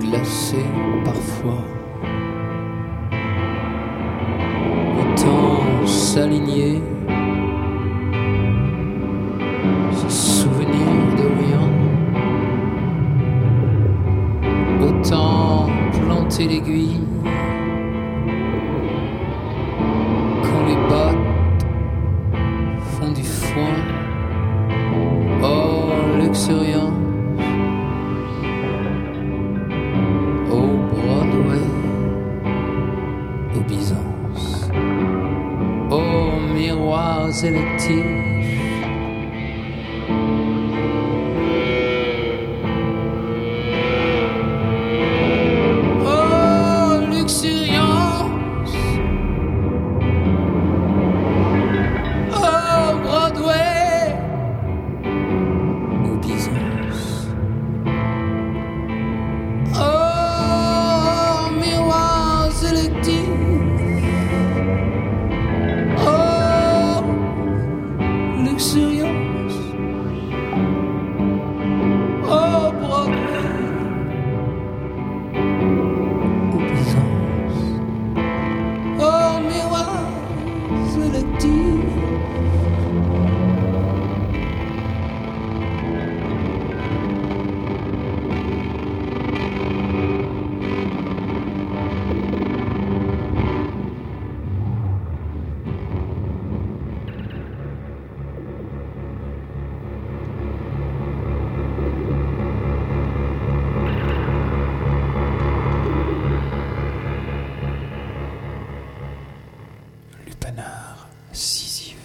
glacé parfois. Autant s'aligner, se souvenir de rien. Autant planter l'aiguille quand les bottes font du foin. Oh, luxuriant au Broadway, aux Byzance, aux miroirs électifs. Lupanar, Sisyphe.